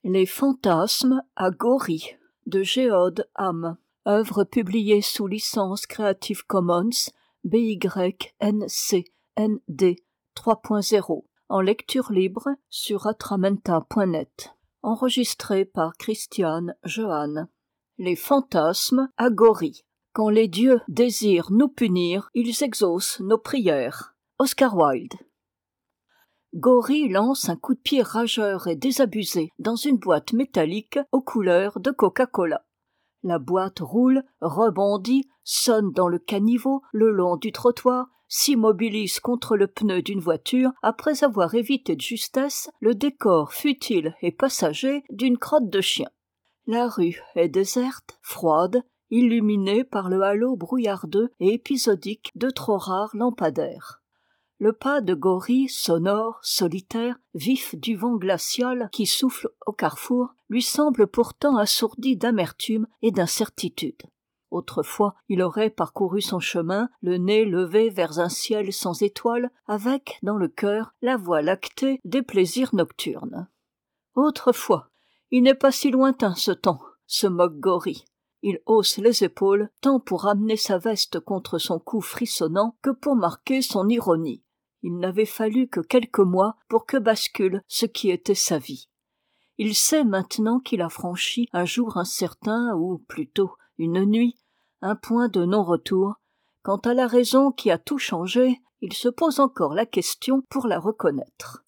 Les fantasmes à Gori de Géode Ham. Œuvre publiée sous licence Creative Commons BY-NC ND 3.0 en lecture libre sur atramenta.net. Enregistré par Christiane Johan. Les fantasmes à Gori. Quand les dieux désirent nous punir, ils exaucent nos prières. Oscar Wilde. Gori lance un coup de pied rageur et désabusé dans une boîte métallique aux couleurs de Coca-Cola. La boîte roule, rebondit, sonne dans le caniveau, le long du trottoir, s'immobilise contre le pneu d'une voiture après avoir évité de justesse le décor futile et passager d'une crotte de chien. La rue est déserte, froide, illuminée par le halo brouillardeux et épisodique de trop rares lampadaires. Le pas de Gori, sonore, solitaire, vif du vent glacial qui souffle au carrefour, lui semble pourtant assourdi d'amertume et d'incertitude. Autrefois, il aurait parcouru son chemin, le nez levé vers un ciel sans étoiles, avec, dans le cœur, la voie lactée des plaisirs nocturnes. Autrefois, il n'est pas si lointain ce temps, se moque Gori. Il hausse les épaules, tant pour amener sa veste contre son cou frissonnant que pour marquer son ironie. Il n'avait fallu que quelques mois pour que bascule ce qui était sa vie. Il sait maintenant qu'il a franchi un jour incertain ou, plutôt, une nuit, un point de non-retour. Quant à la raison qui a tout changé, il se pose encore la question pour la reconnaître.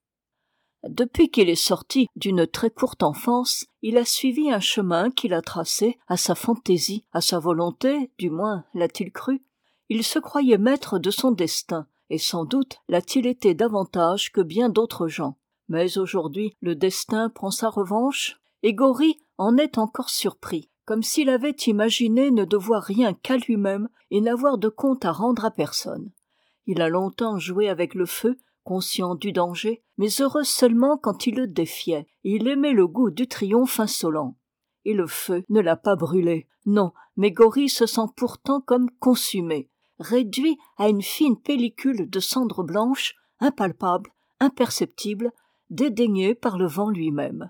Depuis qu'il est sorti d'une très courte enfance, il a suivi un chemin qu'il a tracé à sa fantaisie, à sa volonté, du moins l'a-t-il cru. Il se croyait maître de son destin, et sans doute l'a-t-il été davantage que bien d'autres gens. Mais aujourd'hui, le destin prend sa revanche, et Gori en est encore surpris, comme s'il avait imaginé ne devoir rien qu'à lui-même et n'avoir de compte à rendre à personne. Il a longtemps joué avec le feu, conscient du danger, mais heureux seulement quand il le défiait, et il aimait le goût du triomphe insolent. Et le feu ne l'a pas brûlé, non, mais Gori se sent pourtant comme consumé, réduit à une fine pellicule de cendre blanche, impalpable, imperceptible, dédaignée par le vent lui-même.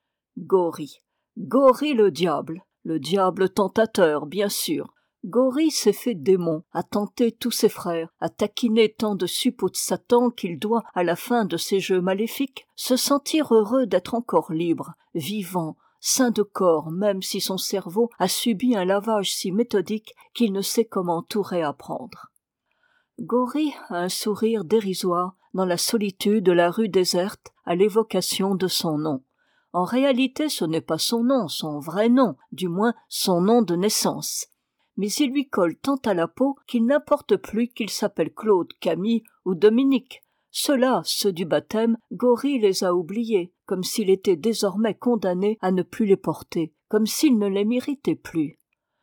Gori le diable tentateur, bien sûr. Gori s'est fait démon, a tenté tous ses frères, a taquiné tant de suppôts de Satan qu'il doit, à la fin de ses jeux maléfiques, se sentir heureux d'être encore libre, vivant, sain de corps, même si son cerveau a subi un lavage si méthodique qu'il ne sait comment tout réapprendre. Gori a un sourire dérisoire dans la solitude de la rue déserte à l'évocation de son nom. En réalité, ce n'est pas son nom, son vrai nom, du moins son nom de naissance. Mais il lui colle tant à la peau qu'il n'importe plus qu'il s'appelle Claude, Camille ou Dominique. Ceux-là, ceux du baptême, Gori les a oubliés, comme s'il était désormais condamné à ne plus les porter, comme s'il ne les méritait plus.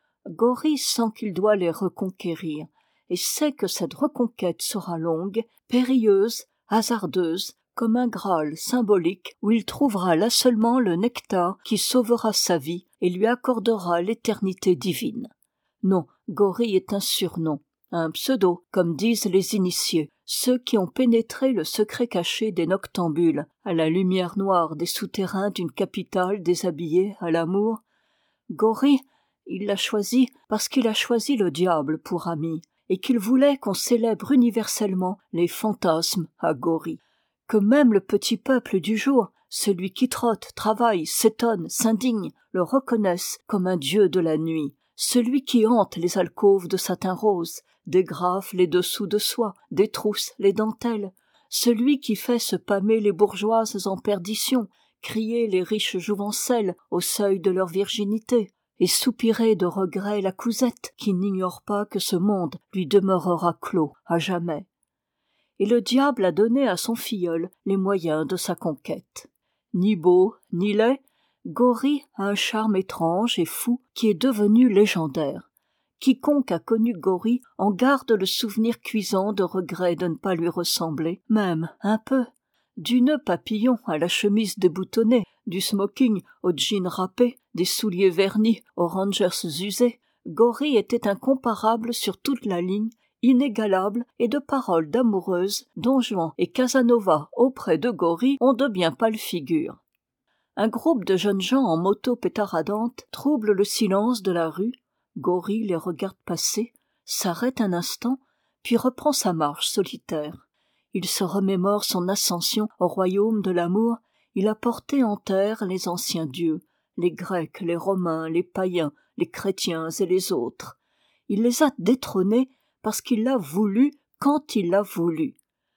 Gori sent qu'il doit les reconquérir, et sait que cette reconquête sera longue, périlleuse, hasardeuse, comme un Graal symbolique où il trouvera là seulement le nectar qui sauvera sa vie et lui accordera l'éternité divine. Non, Gori est un surnom, un pseudo, comme disent les initiés, ceux qui ont pénétré le secret caché des noctambules, à la lumière noire des souterrains d'une capitale déshabillée à l'amour. Gori, il l'a choisi parce qu'il a choisi le diable pour ami, et qu'il voulait qu'on célèbre universellement les fantasmes à Gori. Que même le petit peuple du jour, celui qui trotte, travaille, s'étonne, s'indigne, le reconnaisse comme un dieu de la nuit. Celui qui hante les alcôves de satin rose, dégrafe les dessous de soie, détrousse les dentelles, celui qui fait se pâmer les bourgeoises en perdition, crier les riches jouvencelles au seuil de leur virginité, et soupirer de regret la cousette qui n'ignore pas que ce monde lui demeurera clos à jamais. Et le diable a donné à son filleul les moyens de sa conquête. Ni beau, ni laid, Gori a un charme étrange et fou qui est devenu légendaire. Quiconque a connu Gori en garde le souvenir cuisant de regret de ne pas lui ressembler, même un peu. Du nœud papillon à la chemise déboutonnée, du smoking au jean râpé, des souliers vernis aux rangers usés, Gori était incomparable sur toute la ligne, inégalable et de paroles d'amoureuses, Don Juan et Casanova auprès de Gori ont de bien pâles figures. Un groupe de jeunes gens en moto pétaradante trouble le silence de la rue. Gori les regarde passer, s'arrête un instant, puis reprend sa marche solitaire. Il se remémore son ascension au royaume de l'amour. Il a porté en terre les anciens dieux, les Grecs, les Romains, les païens, les chrétiens et les autres. Il les a détrônés parce qu'il l'a voulu quand il l'a voulu.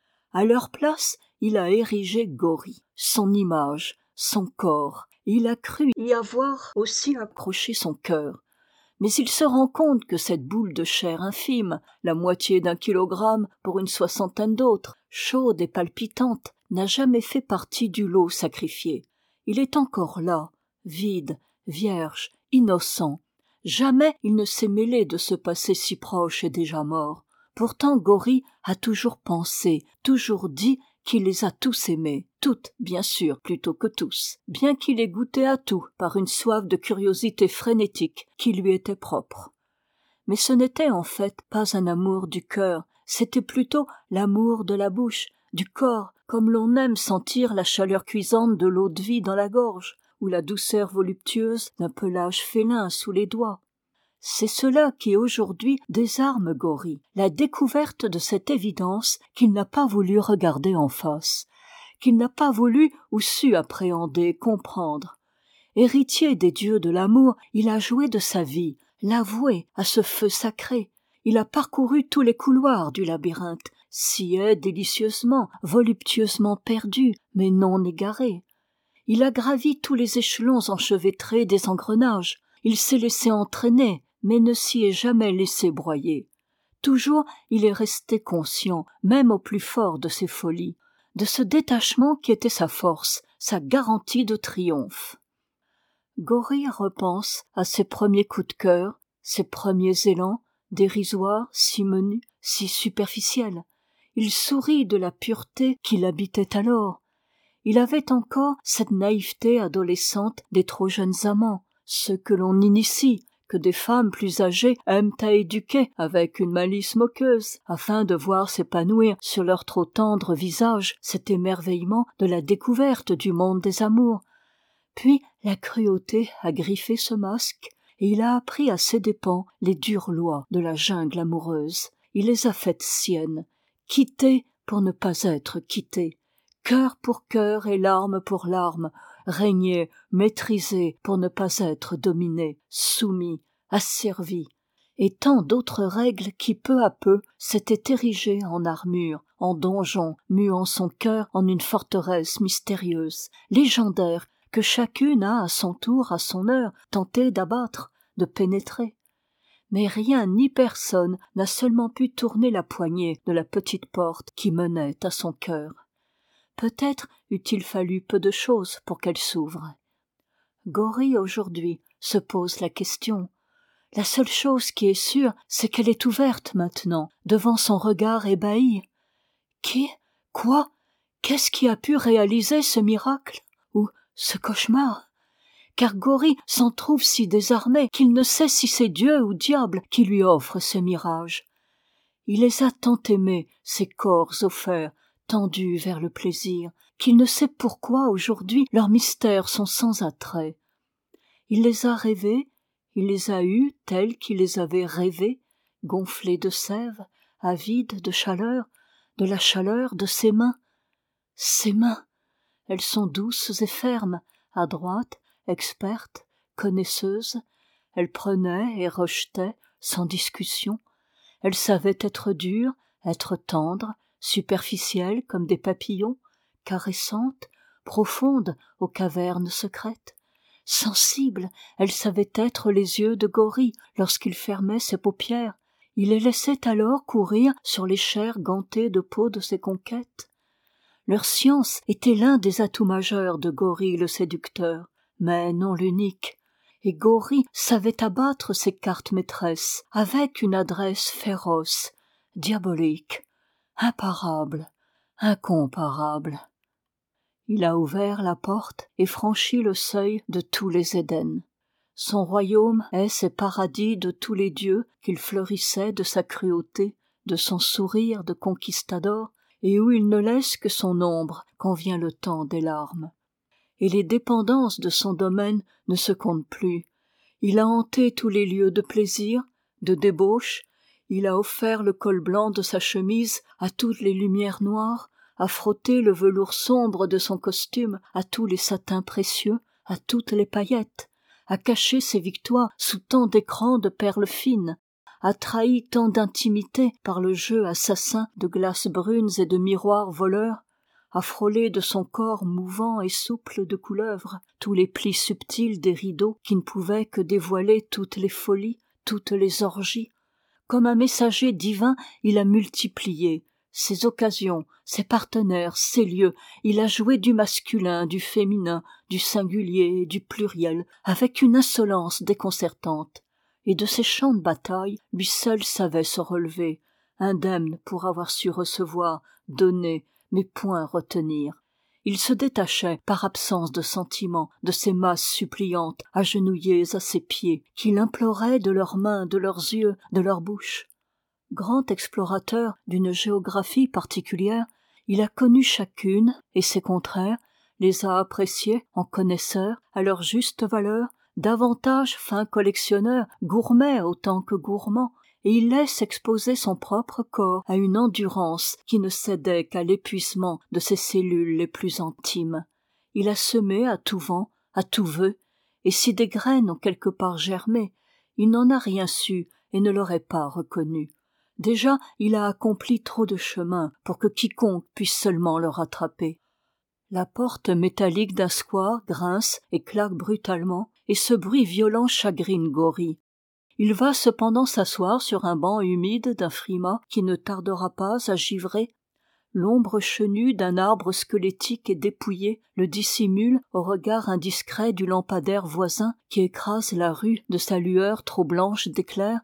À leur place, il a érigé Gori, son image, son corps, et il a cru y avoir aussi accroché son cœur. Mais il se rend compte que cette boule de chair infime, la moitié d'1 kilogramme pour une 60aine d'autres, chaude et palpitante, n'a jamais fait partie du lot sacrifié. Il est encore là, vide, vierge, innocent. Jamais il ne s'est mêlé de ce passé si proche et déjà mort. Pourtant Gori a toujours pensé, toujours dit qu'il les a tous aimés, toutes bien sûr plutôt que tous, bien qu'il ait goûté à tout par une soif de curiosité frénétique qui lui était propre. Mais ce n'était en fait pas un amour du cœur, c'était plutôt l'amour de la bouche, du corps, comme l'on aime sentir la chaleur cuisante de l'eau-de-vie dans la gorge, ou la douceur voluptueuse d'un pelage félin sous les doigts. C'est cela qui aujourd'hui désarme Gori, la découverte de cette évidence qu'il n'a pas voulu regarder en face, qu'il n'a pas voulu ou su appréhender, comprendre. Héritier des dieux de l'amour, il a joué de sa vie, l'a voué à ce feu sacré. Il a parcouru tous les couloirs du labyrinthe, s'y est délicieusement, voluptueusement perdu, mais non égaré. Il a gravi tous les échelons enchevêtrés des engrenages. Il s'est laissé entraîner, mais ne s'y est jamais laissé broyer. Toujours il est resté conscient, même au plus fort de ses folies, de ce détachement qui était sa force, sa garantie de triomphe. Gori repense à ses premiers coups de cœur, ses premiers élans, dérisoires, si menus, si superficiels. Il sourit de la pureté qui l'habitait alors. Il avait encore cette naïveté adolescente des trop jeunes amants, ceux que l'on initie, que des femmes plus âgées aiment à éduquer avec une malice moqueuse, afin de voir s'épanouir sur leur trop tendre visage cet émerveillement de la découverte du monde des amours. Puis la cruauté a griffé ce masque, et il a appris à ses dépens les dures lois de la jungle amoureuse. Il les a faites siennes, quitter pour ne pas être quitté, cœur pour cœur et larme pour larme, régner, maîtriser pour ne pas être dominé, soumis, asservi, et tant d'autres règles qui peu à peu s'étaient érigées en armure, en donjon, muant son cœur en une forteresse mystérieuse, légendaire, que chacune a à son tour, à son heure, tenté d'abattre, de pénétrer. Mais rien ni personne n'a seulement pu tourner la poignée de la petite porte qui menait à son cœur. Peut-être eût-il fallu peu de choses pour qu'elle s'ouvre. Gori, aujourd'hui, se pose la question. La seule chose qui est sûre, c'est qu'elle est ouverte maintenant, devant son regard ébahi. Qui? Quoi? Qu'est-ce qui a pu réaliser ce miracle? Ou ce cauchemar? Car Gori s'en trouve si désarmé qu'il ne sait si c'est Dieu ou diable qui lui offre ce mirage. Il les a tant aimés, ces corps offerts, tendus vers le plaisir, qu'il ne sait pourquoi aujourd'hui leurs mystères sont sans attrait. Il les a rêvés, il les a eus tels qu'il les avait rêvés, gonflés de sève, avides de chaleur, de la chaleur de ses mains. Ses mains! Elles sont douces et fermes, adroites, expertes, connaisseuses. Elles prenaient et rejetaient, sans discussion. Elles savaient être dures, être tendres, superficielles comme des papillons, caressantes, profondes aux cavernes secrètes. Sensibles, elles savaient être les yeux de Gori lorsqu'il fermait ses paupières. Il les laissait alors courir sur les chairs gantées de peau de ses conquêtes. Leur science était l'un des atouts majeurs de Gori le séducteur, mais non l'unique. Et Gori savait abattre ses cartes maîtresses avec une adresse féroce, diabolique, imparable, incomparable. Il a ouvert la porte et franchi le seuil de tous les Éden. Son royaume est ces paradis de tous les dieux qu'il fleurissait de sa cruauté, de son sourire de conquistador, et où il ne laisse que son ombre quand vient le temps des larmes. et les dépendances de son domaine ne se comptent plus. Il a hanté tous les lieux de plaisir, de débauche, il a offert le col blanc de sa chemise à toutes les lumières noires, a frotté le velours sombre de son costume à tous les satins précieux, à toutes les paillettes, a caché ses victoires sous tant d'écrans de perles fines, a trahi tant d'intimité par le jeu assassin de glaces brunes et de miroirs voleurs, a frôlé de son corps mouvant et souple de couleuvres tous les plis subtils des rideaux qui ne pouvaient que dévoiler toutes les folies, toutes les orgies. Comme un messager divin, il a multiplié ses occasions, ses partenaires, ses lieux, il a joué du masculin, du féminin, du singulier et du pluriel, avec une insolence déconcertante. Et de ces champs de bataille, lui seul savait se relever, indemne pour avoir su recevoir, donner, mais point retenir. Il se détachait, par absence de sentiment, de ces masses suppliantes, agenouillées à ses pieds, qui l'imploraient de leurs mains, de leurs yeux, de leur bouche. Grand explorateur d'une géographie particulière, il a connu chacune et ses contraires, les a appréciés en connaisseur, à leur juste valeur, davantage fin collectionneur, gourmet autant que gourmand, et il laisse exposer son propre corps à une endurance qui ne cédait qu'à l'épuisement de ses cellules les plus intimes. Il a semé à tout vent, à tout vœu, et si des graines ont quelque part germé, il n'en a rien su et ne l'aurait pas reconnu. Déjà, il a accompli trop de chemin pour que quiconque puisse seulement le rattraper. La porte métallique d'un square grince et claque brutalement, et ce bruit violent chagrine Gori. Il va cependant s'asseoir sur un banc humide d'un frimas qui ne tardera pas à givrer. L'ombre chenue d'un arbre squelettique et dépouillé le dissimule au regard indiscret du lampadaire voisin qui écrase la rue de sa lueur trop blanche d'éclairs.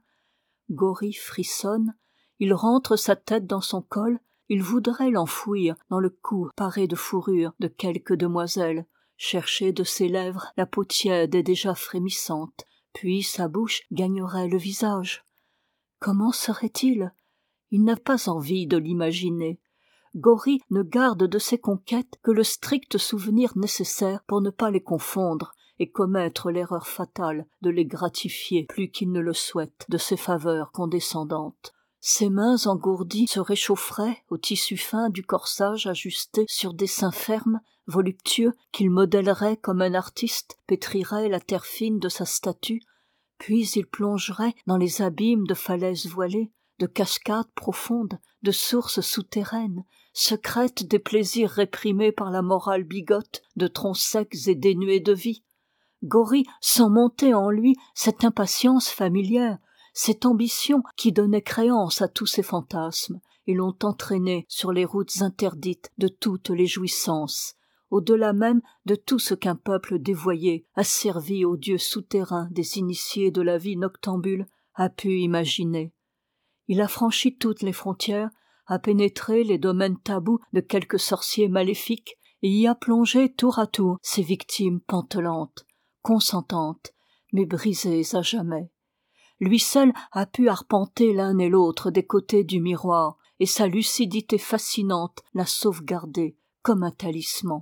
Gori frissonne, il rentre sa tête dans son col, il voudrait l'enfouir dans le cou paré de fourrure de quelque demoiselle, chercher de ses lèvres la peau tiède et déjà frémissante, puis sa bouche gagnerait le visage. Comment serait-il? Il n'a pas envie de l'imaginer. Gori ne garde de ses conquêtes que le strict souvenir nécessaire pour ne pas les confondre et commettre l'erreur fatale de les gratifier plus qu'il ne le souhaite de ses faveurs condescendantes. Ses mains engourdies se réchaufferaient au tissu fin du corsage ajusté sur des seins fermes, voluptueux, qu'il modèlerait comme un artiste pétrirait la terre fine de sa statue, puis il plongerait dans les abîmes de falaises voilées, de cascades profondes, de sources souterraines, secrètes des plaisirs réprimés par la morale bigote, de troncs secs et dénués de vie. Gori sent monter en lui cette impatience familière, cette ambition qui donnait créance à tous ses fantasmes et l'ont entraîné sur les routes interdites de toutes les jouissances, au-delà même de tout ce qu'un peuple dévoyé, asservi aux dieux souterrains des initiés de la vie noctambule, a pu imaginer. Il a franchi toutes les frontières, a pénétré les domaines tabous de quelques sorciers maléfiques et y a plongé tour à tour ses victimes pantelantes, consentantes, mais brisées à jamais. Lui seul a pu arpenter l'un et l'autre des côtés du miroir, et sa lucidité fascinante l'a sauvegardé comme un talisman.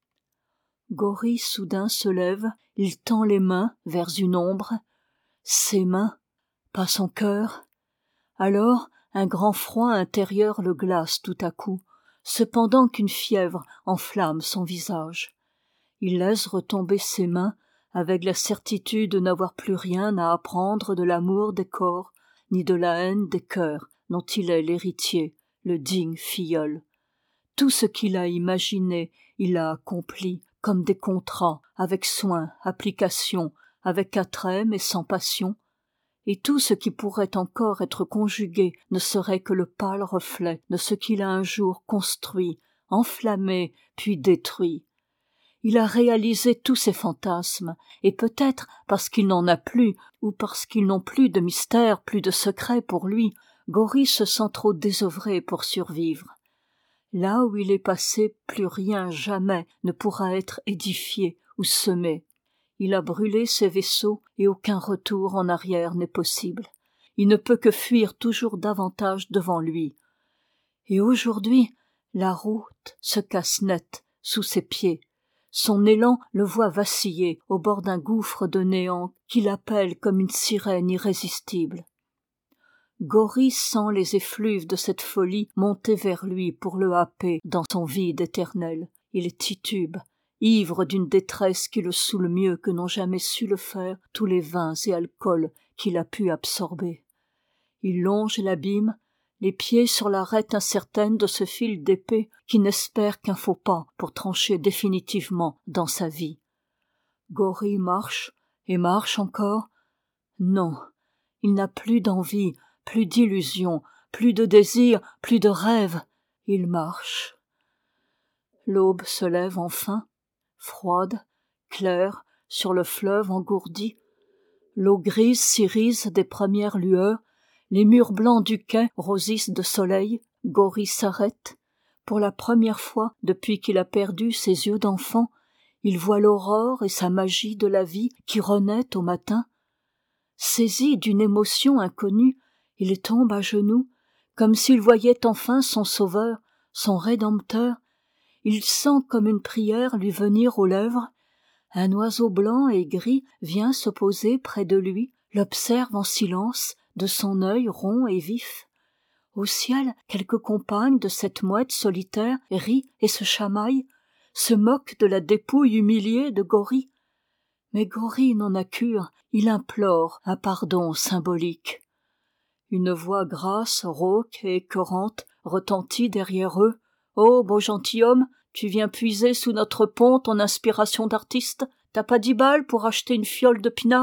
Gori soudain se lève, il tend les mains vers une ombre, ses mains, pas son cœur. Alors un grand froid intérieur le glace tout à coup, cependant qu'une fièvre enflamme son visage. Il laisse retomber ses mains avec la certitude de n'avoir plus rien à apprendre de l'amour des corps, ni de la haine des cœurs dont il est l'héritier, le digne filleul. Tout ce qu'il a imaginé, il l'a accompli, comme des contrats, avec soin, application, avec attrait mais sans passion, et tout ce qui pourrait encore être conjugué ne serait que le pâle reflet de ce qu'il a un jour construit, enflammé, puis détruit. Il a réalisé tous ses fantasmes, et peut-être parce qu'il n'en a plus, ou parce qu'ils n'ont plus de mystère, plus de secret pour lui, Gori se sent trop désœuvré pour survivre. Là où il est passé, plus rien jamais ne pourra être édifié ou semé. Il a brûlé ses vaisseaux et aucun retour en arrière n'est possible. Il ne peut que fuir toujours davantage devant lui. Et aujourd'hui, la route se casse net sous ses pieds. Son élan le voit vaciller au bord d'un gouffre de néant qui l'appelle comme une sirène irrésistible. Gori sent les effluves de cette folie monter vers lui pour le happer dans son vide éternel. Il titube, ivre d'une détresse qui le saoule mieux que n'ont jamais su le faire tous les vins et alcools qu'il a pu absorber. Il longe l'abîme, les pieds sur l'arête incertaine de ce fil d'épée qui n'espère qu'un faux pas pour trancher définitivement dans sa vie. Gori marche et marche encore. Non, il n'a plus d'envie, plus d'illusion, plus de désir, plus de rêve. Il marche. L'aube se lève enfin, froide, claire, sur le fleuve engourdi. L'eau grise s'irise des premières lueurs, les murs blancs du quai rosissent de soleil. Gori s'arrête. Pour la première fois depuis qu'il a perdu ses yeux d'enfant, il voit l'aurore et sa magie de la vie qui renaît au matin. Saisi d'une émotion inconnue, il tombe à genoux, comme s'il voyait enfin son sauveur, son rédempteur. Il sent comme une prière lui venir aux lèvres. Un oiseau blanc et gris vient se poser près de lui, l'observe en silence, de son œil rond et vif. Au ciel, quelques compagnes de cette mouette solitaire rient et se chamaillent, se moquent de la dépouille humiliée de Gori. Mais Gori n'en a cure, il implore un pardon symbolique. Une voix grasse, rauque et écœurante retentit derrière eux. « Oh, beau gentilhomme, tu viens puiser sous notre pont ton inspiration d'artiste? T'as pas 10 balles pour acheter une fiole de pinard ?»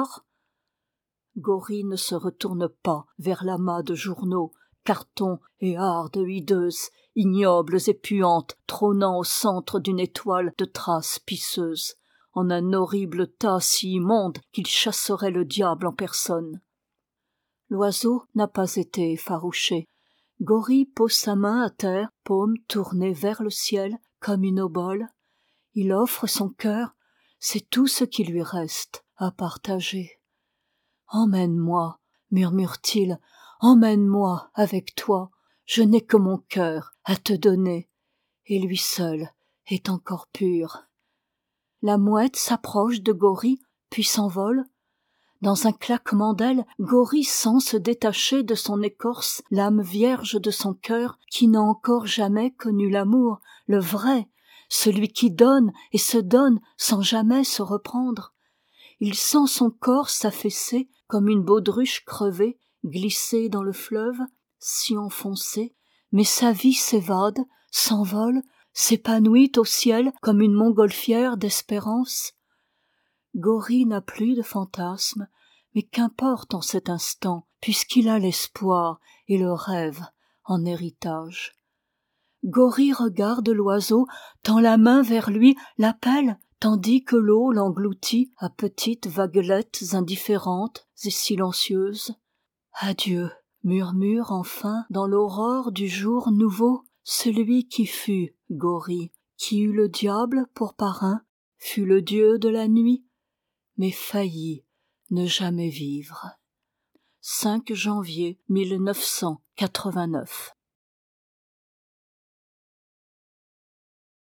Gori ne se retourne pas vers l'amas de journaux, cartons et hardes hideuses, ignobles et puantes, trônant au centre d'une étoile de traces pisseuses, en un horrible tas si immonde qu'il chasserait le diable en personne. L'oiseau n'a pas été effarouché. Gori pose sa main à terre, paume tournée vers le ciel, comme une obole. Il offre son cœur, c'est tout ce qui lui reste à partager. « Emmène-moi, murmure-t-il, emmène-moi avec toi, je n'ai que mon cœur à te donner, et lui seul est encore pur. » La mouette s'approche de Gori, puis s'envole. Dans un claquement d'ailes, Gori sent se détacher de son écorce l'âme vierge de son cœur qui n'a encore jamais connu l'amour, le vrai, celui qui donne et se donne sans jamais se reprendre. Il sent son corps s'affaisser comme une baudruche crevée, glisser dans le fleuve, si enfoncé, mais sa vie s'évade, s'envole, s'épanouit au ciel comme une montgolfière d'espérance. Gori n'a plus de fantasmes, mais qu'importe en cet instant, puisqu'il a l'espoir et le rêve en héritage. Gori regarde l'oiseau, tend la main vers lui, l'appelle, tandis que l'eau l'engloutit à petites vaguelettes indifférentes et silencieuses. Adieu, murmure enfin dans l'aurore du jour nouveau, celui qui fut Gori, qui eut le diable pour parrain, fut le dieu de la nuit, mais faillit ne jamais vivre. 5 janvier 1989